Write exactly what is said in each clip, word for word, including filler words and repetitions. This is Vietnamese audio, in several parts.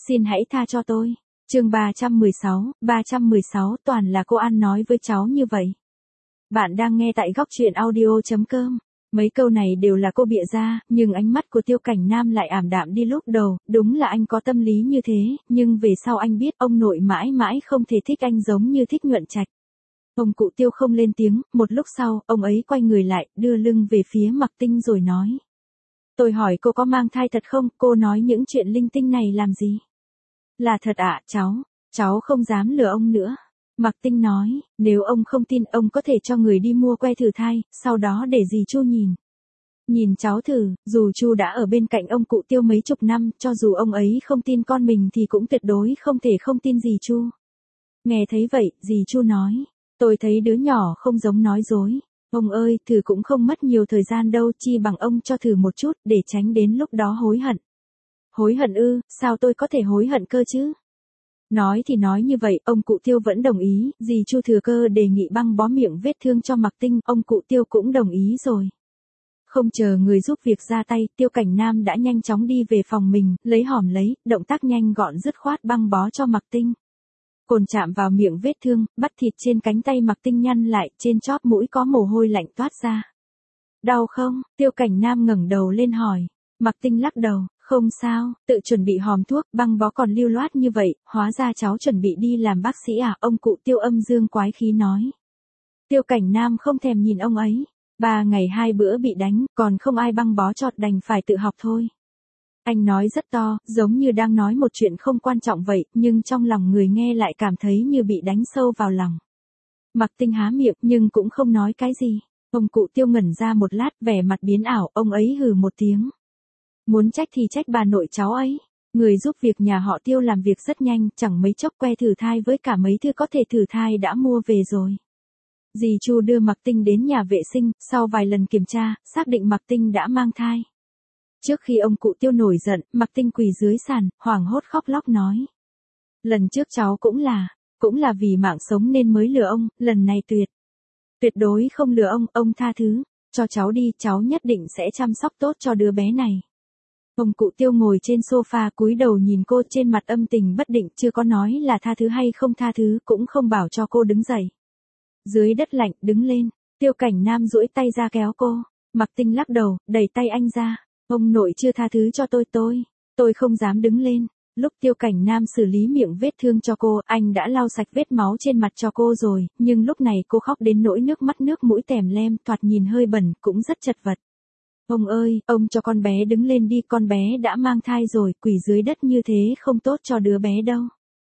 Xin hãy tha cho tôi. Chương ba trăm mười sáu, ba trăm mười sáu toàn là cô An nói với cháu như vậy. Bạn đang nghe tại góc truyện audio chấm com. Mấy câu này đều là cô bịa ra, nhưng ánh mắt của Tiêu Cảnh Nam lại ảm đạm đi lúc đầu, đúng là anh có tâm lý như thế, nhưng về sau anh biết ông nội mãi mãi không thể thích anh giống như thích Nhuận Trạch. Ông cụ Tiêu không lên tiếng, một lúc sau, ông ấy quay người lại, đưa lưng về phía Mặc Tinh rồi nói. Tôi hỏi cô có mang thai thật không, cô nói những chuyện linh tinh này làm gì? Là thật ạ, cháu, cháu không dám lừa ông nữa. Mặc Tinh nói, nếu ông không tin ông có thể cho người đi mua que thử thai, sau đó để dì Chu nhìn. Nhìn cháu thử, dù Chu đã ở bên cạnh ông cụ Tiêu mấy chục năm, cho dù ông ấy không tin con mình thì cũng tuyệt đối không thể không tin dì Chu. Nghe thấy vậy, dì Chu nói, tôi thấy đứa nhỏ không giống nói dối. Ông ơi, thử cũng không mất nhiều thời gian đâu, chi bằng ông cho thử một chút, để tránh đến lúc đó hối hận. Hối hận ư, sao tôi có thể hối hận cơ chứ? Nói thì nói như vậy, ông cụ Tiêu vẫn đồng ý, dì Chu thừa cơ đề nghị băng bó miệng vết thương cho Mặc Tinh, ông cụ Tiêu cũng đồng ý rồi. Không chờ người giúp việc ra tay, Tiêu Cảnh Nam đã nhanh chóng đi về phòng mình, lấy hòm lấy, động tác nhanh gọn dứt khoát băng bó cho Mặc Tinh. Cồn chạm vào miệng vết thương, bắt thịt trên cánh tay Mặc Tinh nhăn lại, trên chóp mũi có mồ hôi lạnh toát ra. Đau không? Tiêu Cảnh Nam ngẩng đầu lên hỏi. Mặc Tinh lắc đầu, không sao, tự chuẩn bị hòm thuốc, băng bó còn lưu loát như vậy, hóa ra cháu chuẩn bị đi làm bác sĩ à, ông cụ Tiêu âm dương quái khí nói. Tiêu Cảnh Nam không thèm nhìn ông ấy, ba ngày hai bữa bị đánh, còn không ai băng bó cho, đành phải tự học thôi. Anh nói rất to, giống như đang nói một chuyện không quan trọng vậy, nhưng trong lòng người nghe lại cảm thấy như bị đánh sâu vào lòng. Mặc Tinh há miệng, nhưng cũng không nói cái gì. Ông cụ Tiêu ngẩn ra một lát, vẻ mặt biến ảo, ông ấy hừ một tiếng. Muốn trách thì trách bà nội cháu ấy. Người giúp việc nhà họ Tiêu làm việc rất nhanh, chẳng mấy chốc que thử thai với cả mấy thứ có thể thử thai đã mua về rồi. Dì Chu đưa Mặc Tinh đến nhà vệ sinh, sau vài lần kiểm tra, xác định Mặc Tinh đã mang thai. Trước khi ông cụ Tiêu nổi giận, Mặc Tinh quỳ dưới sàn, hoảng hốt khóc lóc nói. Lần trước cháu cũng là, cũng là vì mạng sống nên mới lừa ông, lần này tuyệt. Tuyệt đối không lừa ông, ông tha thứ, cho cháu đi, cháu nhất định sẽ chăm sóc tốt cho đứa bé này. Ông cụ Tiêu ngồi trên sofa cúi đầu nhìn cô, trên mặt âm tình bất định, chưa có nói là tha thứ hay không tha thứ, cũng không bảo cho cô đứng dậy. Dưới đất lạnh, đứng lên, Tiêu Cảnh Nam duỗi tay ra kéo cô, Mặc Tinh lắc đầu, đẩy tay anh ra. Ông nội chưa tha thứ cho tôi tôi, tôi không dám đứng lên. Lúc Tiêu Cảnh Nam xử lý miệng vết thương cho cô, anh đã lau sạch vết máu trên mặt cho cô rồi, nhưng lúc này cô khóc đến nỗi nước mắt nước mũi tèm lem, thoạt nhìn hơi bẩn, cũng rất chật vật. Ông ơi, ông cho con bé đứng lên đi, con bé đã mang thai rồi, quỳ dưới đất như thế không tốt cho đứa bé đâu.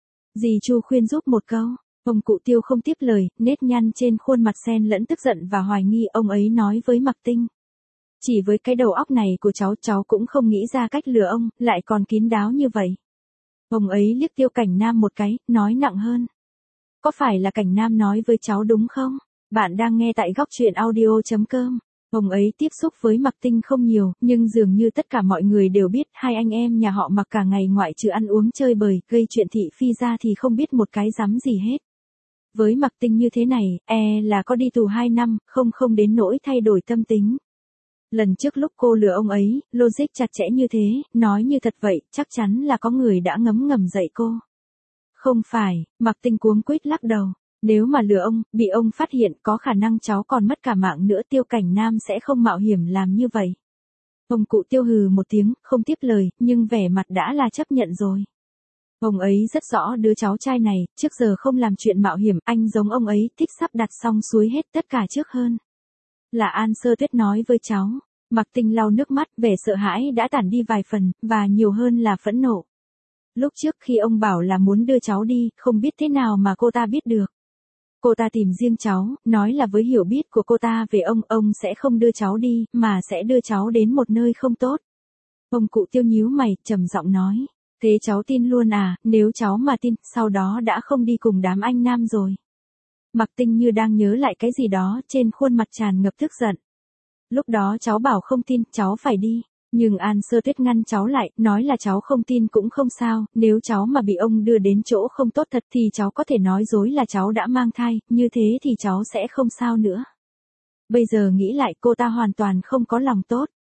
Dì Chu khuyên giúp một câu, ông cụ Tiêu không tiếp lời, nếp nhăn trên khuôn mặt xen lẫn tức giận và hoài nghi, ông ấy nói với Mặc Tinh. Chỉ với cái đầu óc này của cháu, cháu cũng không nghĩ ra cách lừa ông, lại còn kín đáo như vậy. Ông ấy liếc Tiêu Cảnh Nam một cái, nói nặng hơn. Có phải là Cảnh Nam nói với cháu đúng không? Bạn đang nghe tại góc truyện audio chấm com. Ông ấy tiếp xúc với Mặc Tinh không nhiều, nhưng dường như tất cả mọi người đều biết, hai anh em nhà họ Mặc cả ngày ngoại trừ ăn uống chơi bời, gây chuyện thị phi ra thì không biết một cái rắm gì hết. Với Mặc Tinh như thế này, e là có đi tù hai năm, không không đến nỗi thay đổi tâm tính. Lần trước lúc cô lừa ông ấy, logic chặt chẽ như thế, nói như thật vậy, chắc chắn là có người đã ngấm ngầm dạy cô. Không phải, Mặc Tinh cuống quýt lắc đầu. Nếu mà lừa ông, bị ông phát hiện, có khả năng cháu còn mất cả mạng nữa, Tiêu Cảnh Nam sẽ không mạo hiểm làm như vậy. Ông cụ Tiêu hừ một tiếng, không tiếp lời, nhưng vẻ mặt đã là chấp nhận rồi. Ông ấy rất rõ đứa cháu trai này, trước giờ không làm chuyện mạo hiểm, anh giống ông ấy, thích sắp đặt xong xuôi hết tất cả trước hơn. Là An Sơ Tuyết nói với cháu. Mặc Tinh lau nước mắt, vẻ sợ hãi đã tản đi vài phần, và nhiều hơn là phẫn nộ. Lúc trước khi ông bảo là muốn đưa cháu đi, không biết thế nào mà cô ta biết được. Cô ta tìm riêng cháu, nói là với hiểu biết của cô ta về ông, ông sẽ không đưa cháu đi, mà sẽ đưa cháu đến một nơi không tốt. Ông cụ Tiêu nhíu mày, trầm giọng nói. Thế cháu tin luôn à, nếu cháu mà tin, sau đó đã không đi cùng đám anh nam rồi. Mặc Tinh như đang nhớ lại cái gì đó, trên khuôn mặt tràn ngập tức giận. Lúc đó cháu bảo không tin, cháu phải đi. Nhưng An Sơ Tuyết ngăn cháu lại, nói là cháu không tin cũng không sao, nếu cháu mà bị ông đưa đến chỗ không tốt thật thì cháu có thể nói dối là cháu đã mang thai, như thế thì cháu sẽ không sao nữa. Bây giờ nghĩ lại cô ta hoàn toàn không có lòng tốt.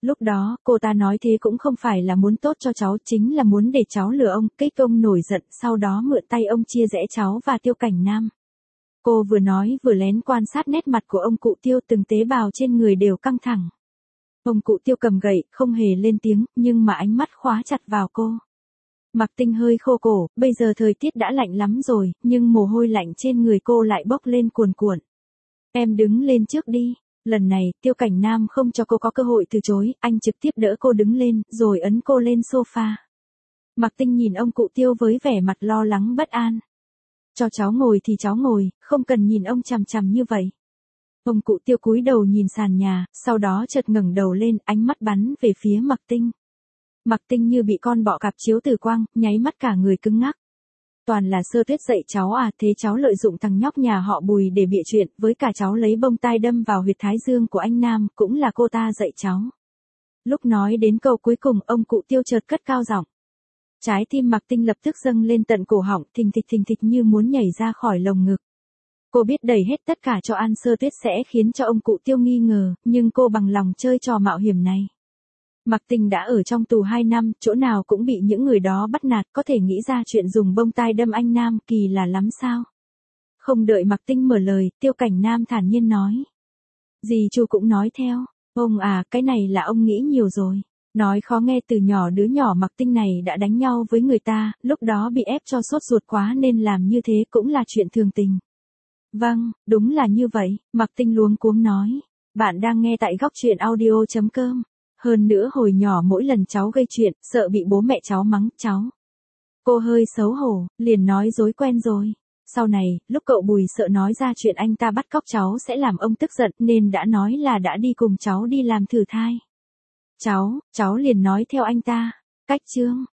Lúc đó, cô ta nói thế cũng không phải là muốn tốt cho cháu, chính là muốn để cháu lừa ông, kích ông nổi giận, sau đó mượn tay ông chia rẽ cháu và Tiêu Cảnh Nam. Cô vừa nói vừa lén quan sát nét mặt của ông cụ Tiêu, từng tế bào trên người đều căng thẳng. Ông cụ Tiêu cầm gậy, không hề lên tiếng, nhưng mà ánh mắt khóa chặt vào cô. Mạc Tinh hơi khô cổ, bây giờ thời tiết đã lạnh lắm rồi, nhưng mồ hôi lạnh trên người cô lại bốc lên cuồn cuộn. Em đứng lên trước đi. Lần này, Tiêu Cảnh Nam không cho cô có cơ hội từ chối, anh trực tiếp đỡ cô đứng lên, rồi ấn cô lên sofa. Mạc Tinh nhìn ông cụ Tiêu với vẻ mặt lo lắng bất an. Cho cháu ngồi thì cháu ngồi, không cần nhìn ông chằm chằm như vậy. Ông cụ Tiêu cúi đầu nhìn sàn nhà, sau đó chợt ngẩng đầu lên, ánh mắt bắn về phía Mạc Tinh. Mạc Tinh như bị con bọ cạp chiếu từ quang, nháy mắt cả người cứng ngắc. Toàn là Sơ Tuyết dạy cháu à, thế cháu lợi dụng thằng nhóc nhà họ Bùi để bịa chuyện, với cả cháu lấy bông tai đâm vào huyệt thái dương của anh Nam, cũng là cô ta dạy cháu. Lúc nói đến câu cuối cùng, ông cụ Tiêu chợt cất cao giọng. Trái tim Mạc Tinh lập tức dâng lên tận cổ họng, thình thịch thình thịch như muốn nhảy ra khỏi lồng ngực. Cô biết đẩy hết tất cả cho An Sơ Tuyết sẽ khiến cho ông cụ Tiêu nghi ngờ, nhưng cô bằng lòng chơi trò mạo hiểm này. Mạc Tinh đã ở trong tù hai năm, chỗ nào cũng bị những người đó bắt nạt, có thể nghĩ ra chuyện dùng bông tai đâm anh Nam, kỳ lạ lắm sao? Không đợi Mạc Tinh mở lời, Tiêu Cảnh Nam thản nhiên nói. Dì Chu cũng nói theo, ông à, cái này là ông nghĩ nhiều rồi. Nói khó nghe, từ nhỏ đứa nhỏ Mạc Tinh này đã đánh nhau với người ta, lúc đó bị ép cho sốt ruột quá nên làm như thế cũng là chuyện thường tình. Vâng, đúng là như vậy, Mạc Tinh luống cuống nói. Bạn đang nghe tại góc truyện audio chấm com. Hơn nữa hồi nhỏ mỗi lần cháu gây chuyện, sợ bị bố mẹ cháu mắng, cháu. Cô hơi xấu hổ, liền nói dối quen rồi. Sau này, lúc cậu Bùi sợ nói ra chuyện anh ta bắt cóc cháu sẽ làm ông tức giận nên đã nói là đã đi cùng cháu đi làm thử thai. Cháu, cháu liền nói theo anh ta. Cách chương.